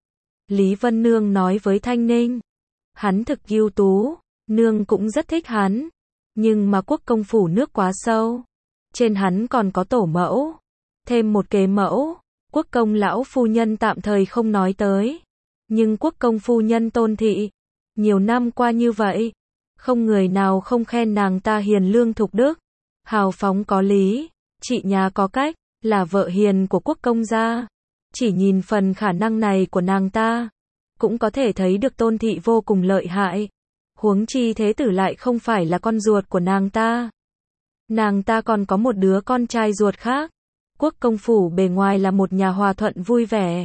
Lý Vân Nương nói với Thanh Ninh. Hắn thực ưu tú, nương cũng rất thích hắn. Nhưng mà quốc công phủ nước quá sâu. Trên hắn còn có tổ mẫu. Thêm một kế mẫu. Quốc công lão phu nhân tạm thời không nói tới. Nhưng quốc công phu nhân Tôn Thị. Nhiều năm qua như vậy. Không người nào không khen nàng ta hiền lương thục đức. Hào phóng có lý. Chị nhà có cách. Là vợ hiền của quốc công gia. Chỉ nhìn phần khả năng này của nàng ta. Cũng có thể thấy được Tôn Thị vô cùng lợi hại. Huống chi thế tử lại không phải là con ruột của nàng ta. Nàng ta còn có một đứa con trai ruột khác. Quốc công phủ bề ngoài là một nhà hòa thuận vui vẻ.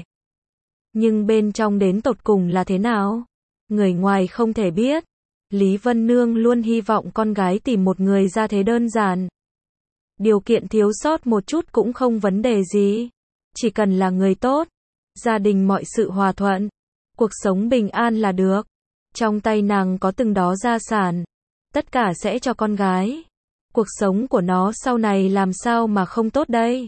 Nhưng bên trong đến tột cùng là thế nào? Người ngoài không thể biết. Lý Vân Nương luôn hy vọng con gái tìm một người ra thế đơn giản. Điều kiện thiếu sót một chút cũng không vấn đề gì. Chỉ cần là người tốt. Gia đình mọi sự hòa thuận. Cuộc sống bình an là được. Trong tay nàng có từng đó gia sản. Tất cả sẽ cho con gái. Cuộc sống của nó sau này làm sao mà không tốt đây?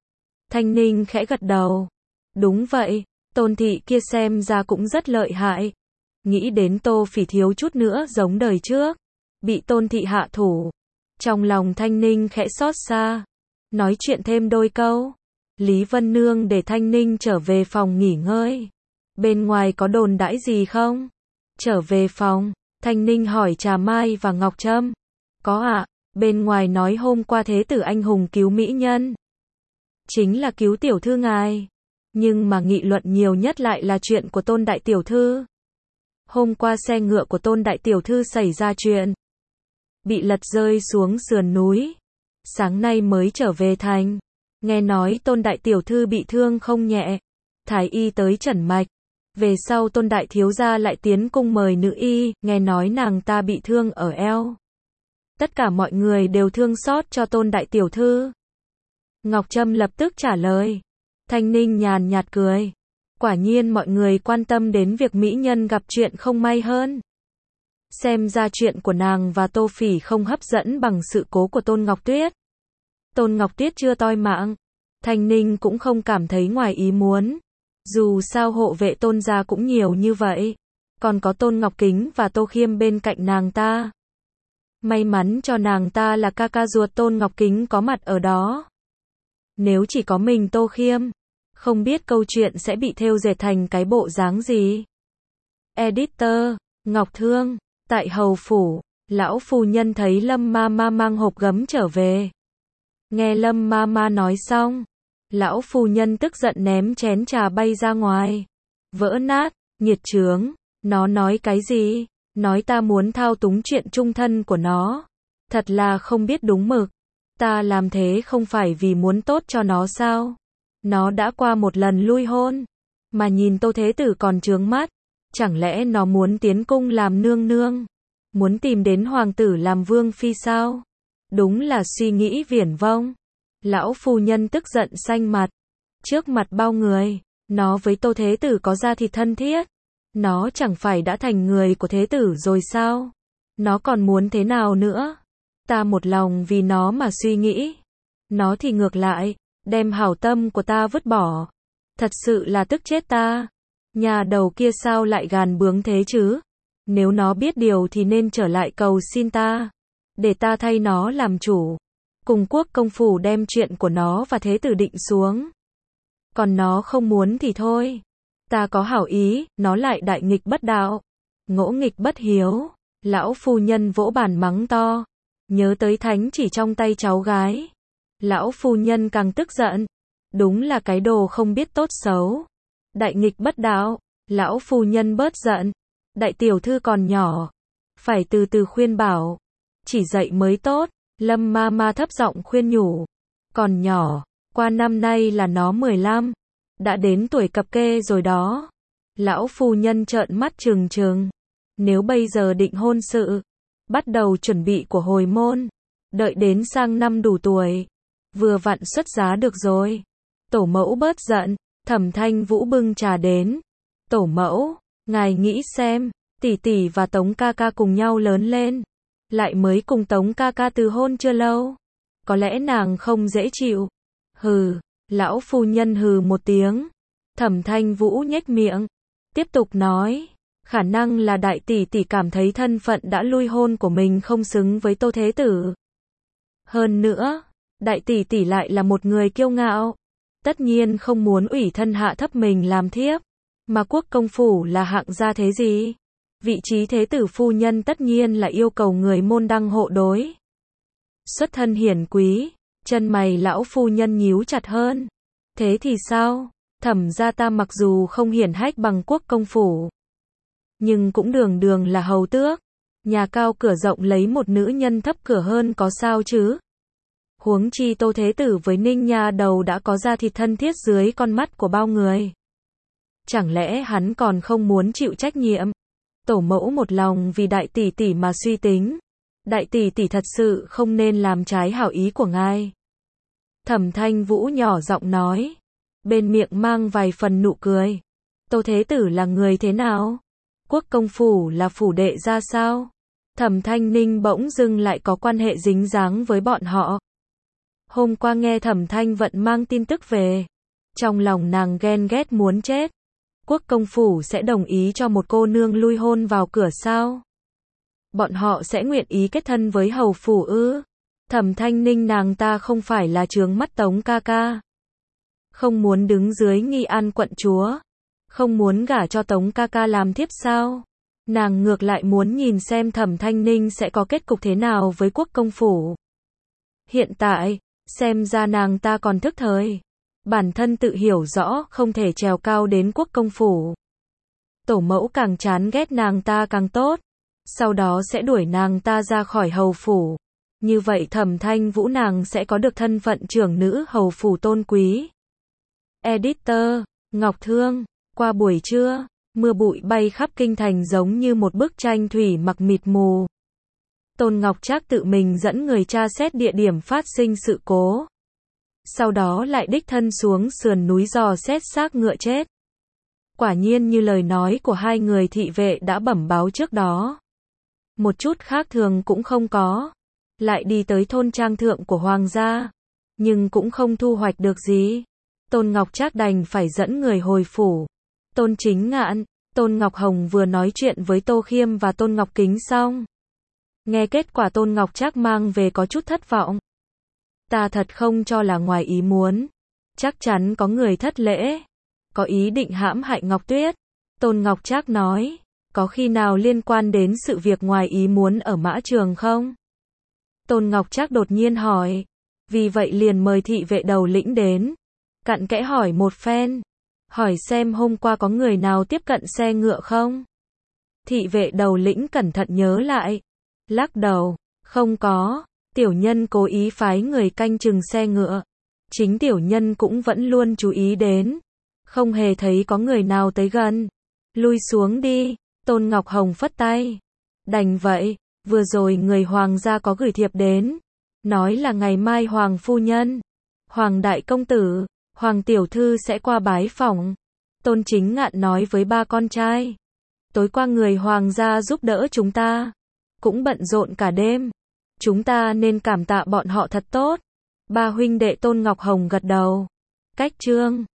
Thanh Ninh khẽ gật đầu. Đúng vậy, Tôn Thị kia xem ra cũng rất lợi hại. Nghĩ đến Tô Phỉ thiếu chút nữa giống đời trước. Bị Tôn Thị hạ thủ. Trong lòng Thanh Ninh khẽ xót xa. Nói chuyện thêm đôi câu. Lý Vân Nương để Thanh Ninh trở về phòng nghỉ ngơi. Bên ngoài có đồn đãi gì không? Trở về phòng, Thanh Ninh hỏi Trà Mai và Ngọc Trâm. Có ạ, bên ngoài nói hôm qua thế tử anh hùng cứu mỹ nhân. Chính là cứu tiểu thư ngài. Nhưng mà nghị luận nhiều nhất lại là chuyện của Tôn đại tiểu thư. Hôm qua xe ngựa của Tôn đại tiểu thư xảy ra chuyện. Bị lật rơi xuống sườn núi. Sáng nay mới trở về thành. Nghe nói Tôn đại tiểu thư bị thương không nhẹ. Thái y tới chẩn mạch. Về sau Tôn đại thiếu gia lại tiến cung mời nữ y, nghe nói nàng ta bị thương ở eo. Tất cả mọi người đều thương xót cho Tôn đại tiểu thư. Ngọc Trâm lập tức trả lời. Thanh Ninh nhàn nhạt cười. Quả nhiên mọi người quan tâm đến việc mỹ nhân gặp chuyện không may hơn. Xem ra chuyện của nàng và Tô Phỉ không hấp dẫn bằng sự cố của Tôn Ngọc Tuyết. Tôn Ngọc Tuyết chưa toi mạng. Thanh Ninh cũng không cảm thấy ngoài ý muốn. Dù sao hộ vệ Tôn gia cũng nhiều như vậy. Còn có Tôn Ngọc Kính và Tô Khiêm bên cạnh nàng ta. May mắn cho nàng ta là ca ca ruột Tôn Ngọc Kính có mặt ở đó. Nếu chỉ có mình Tô Khiêm, không biết câu chuyện sẽ bị thêu dệt thành cái bộ dáng gì. Editor, Ngọc Thương, tại hầu phủ, lão phu nhân thấy Lâm Mama mang hộp gấm trở về. Nghe Lâm Mama nói xong, lão phu nhân tức giận ném chén trà bay ra ngoài. Vỡ nát, nghiệt chướng, nó nói cái gì? Nói ta muốn thao túng chuyện chung thân của nó. Thật là không biết đúng mực. Ta làm thế không phải vì muốn tốt cho nó sao? Nó đã qua một lần lui hôn. Mà nhìn Tô Thế Tử còn chướng mắt. Chẳng lẽ nó muốn tiến cung làm nương nương? Muốn tìm đến hoàng tử làm vương phi sao? Đúng là suy nghĩ viển vông. Lão phu nhân tức giận xanh mặt. Trước mặt bao người, nó với Tô Thế Tử có da thịt thân thiết. Nó chẳng phải đã thành người của Thế Tử rồi sao? Nó còn muốn thế nào nữa? Ta một lòng vì nó mà suy nghĩ. Nó thì ngược lại, đem hảo tâm của ta vứt bỏ. Thật sự là tức chết ta. Nhà đầu kia sao lại gàn bướng thế chứ? Nếu nó biết điều thì nên trở lại cầu xin ta. Để ta thay nó làm chủ. Cùng quốc công phủ đem chuyện của nó và Thế Tử định xuống. Còn nó không muốn thì thôi. Ta có hảo ý, nó lại đại nghịch bất đạo. Ngỗ nghịch bất hiếu. Lão phu nhân vỗ bàn mắng to. Nhớ tới thánh chỉ trong tay cháu gái. Lão phu nhân càng tức giận. Đúng là cái đồ không biết tốt xấu. Đại nghịch bất đạo. Lão phu nhân bớt giận. Đại tiểu thư còn nhỏ. Phải từ từ khuyên bảo. Chỉ dạy mới tốt. Lâm Mama thấp giọng khuyên nhủ. Còn nhỏ. Qua năm nay là nó 15. Đã đến tuổi cập kê rồi đó. Lão phu nhân trợn mắt trừng trừng. Nếu bây giờ định hôn sự, bắt đầu chuẩn bị của hồi môn, đợi đến sang năm đủ tuổi, vừa vặn xuất giá được rồi. Tổ mẫu bớt giận. Thẩm Thanh Vũ bưng trà đến. Tổ mẫu, ngài nghĩ xem, tỷ tỷ và Tống ca ca cùng nhau lớn lên, lại mới cùng Tống ca ca từ hôn chưa lâu, có lẽ nàng không dễ chịu. Hừ. Lão phu nhân hừ một tiếng. Thẩm Thanh Vũ nhếch miệng, tiếp tục nói, khả năng là đại tỷ tỷ cảm thấy thân phận đã lui hôn của mình không xứng với Tô Thế Tử. Hơn nữa, đại tỷ tỷ lại là một người kiêu ngạo, tất nhiên không muốn ủy thân hạ thấp mình làm thiếp. Mà quốc công phủ là hạng gia thế gì? Vị trí Thế Tử phu nhân tất nhiên là yêu cầu người môn đăng hộ đối. Xuất thân hiển quý. Chân mày lão phu nhân nhíu chặt hơn. Thế thì sao? Thẩm gia ta mặc dù không hiển hách bằng quốc công phủ, nhưng cũng đường đường là hầu tước. Nhà cao cửa rộng lấy một nữ nhân thấp cửa hơn có sao chứ? Huống chi Tô Thế Tử với Ninh Nha Đầu đã có da thịt thân thiết dưới con mắt của bao người. Chẳng lẽ hắn còn không muốn chịu trách nhiệm? Tổ mẫu một lòng vì đại tỷ tỷ mà suy tính. Đại tỷ tỷ thật sự không nên làm trái hảo ý của ngài. Thẩm Thanh Vũ nhỏ giọng nói, bên miệng mang vài phần nụ cười. Tô Thế Tử là người thế nào? Quốc công phủ là phủ đệ ra sao? Thẩm Thanh Ninh bỗng dưng lại có quan hệ dính dáng với bọn họ. Hôm qua nghe Thẩm Thanh Vận mang tin tức về, trong lòng nàng ghen ghét muốn chết. Quốc công phủ sẽ đồng ý cho một cô nương lui hôn vào cửa sao? Bọn họ sẽ nguyện ý kết thân với hầu phủ ư? Thẩm Thanh Ninh nàng ta không phải là trướng mắt Tống ca ca. Không muốn đứng dưới nghi an quận chúa. Không muốn gả cho Tống ca ca làm thiếp sao? Nàng ngược lại muốn nhìn xem Thẩm Thanh Ninh sẽ có kết cục thế nào với quốc công phủ. Hiện tại, xem ra nàng ta còn thức thời. Bản thân tự hiểu rõ không thể trèo cao đến quốc công phủ. Tổ mẫu càng chán ghét nàng ta càng tốt. Sau đó sẽ đuổi nàng ta ra khỏi hầu phủ. Như vậy Thẩm Thanh Vũ nàng sẽ có được thân phận trưởng nữ hầu phủ tôn quý. Editor, Ngọc Thương, qua buổi trưa, Mưa bụi bay khắp kinh thành giống như một bức tranh thủy mặc mịt mù. Tôn Ngọc Trác tự mình dẫn người tra xét địa điểm phát sinh sự cố. Sau đó lại đích thân xuống sườn núi dò xét xác ngựa chết. Quả nhiên như lời nói của hai người thị vệ đã bẩm báo trước đó. Một chút khác thường cũng không có. Lại đi tới thôn trang thượng của hoàng gia. Nhưng cũng không thu hoạch được gì. Tôn Ngọc Trác đành phải dẫn người hồi phủ. Tôn Chính Ngạn, Tôn Ngọc Hồng vừa nói chuyện với Tô Khiêm và Tôn Ngọc Kính xong. Nghe kết quả Tôn Ngọc Trác mang về có chút thất vọng. Ta thật không cho là ngoài ý muốn. Chắc chắn có người thất lễ. Có ý định hãm hại Ngọc Tuyết. Tôn Ngọc Trác nói. Có khi nào liên quan đến sự việc ngoài ý muốn ở Mã Trường không? Tôn Ngọc Trác đột nhiên hỏi. Vì vậy liền mời thị vệ đầu lĩnh đến. Cặn kẽ hỏi một phen. Hỏi xem hôm qua có người nào tiếp cận xe ngựa không? Thị vệ đầu lĩnh cẩn thận nhớ lại. Lắc đầu. Không có. Tiểu nhân cố ý phái người canh chừng xe ngựa. Chính tiểu nhân cũng vẫn luôn chú ý đến. Không hề thấy có người nào tới gần. Lui xuống đi. Tôn Ngọc Hồng phất tay. Đành vậy. Vừa rồi người hoàng gia có gửi thiệp đến. Nói là ngày mai hoàng phu nhân, hoàng đại công tử, hoàng tiểu thư sẽ qua bái phỏng. Tôn Chính Ngạn nói với ba con trai. Tối qua người hoàng gia giúp đỡ chúng ta. Cũng bận rộn cả đêm. Chúng ta nên cảm tạ bọn họ thật tốt. Ba huynh đệ Tôn Ngọc Hồng gật đầu. Cách chương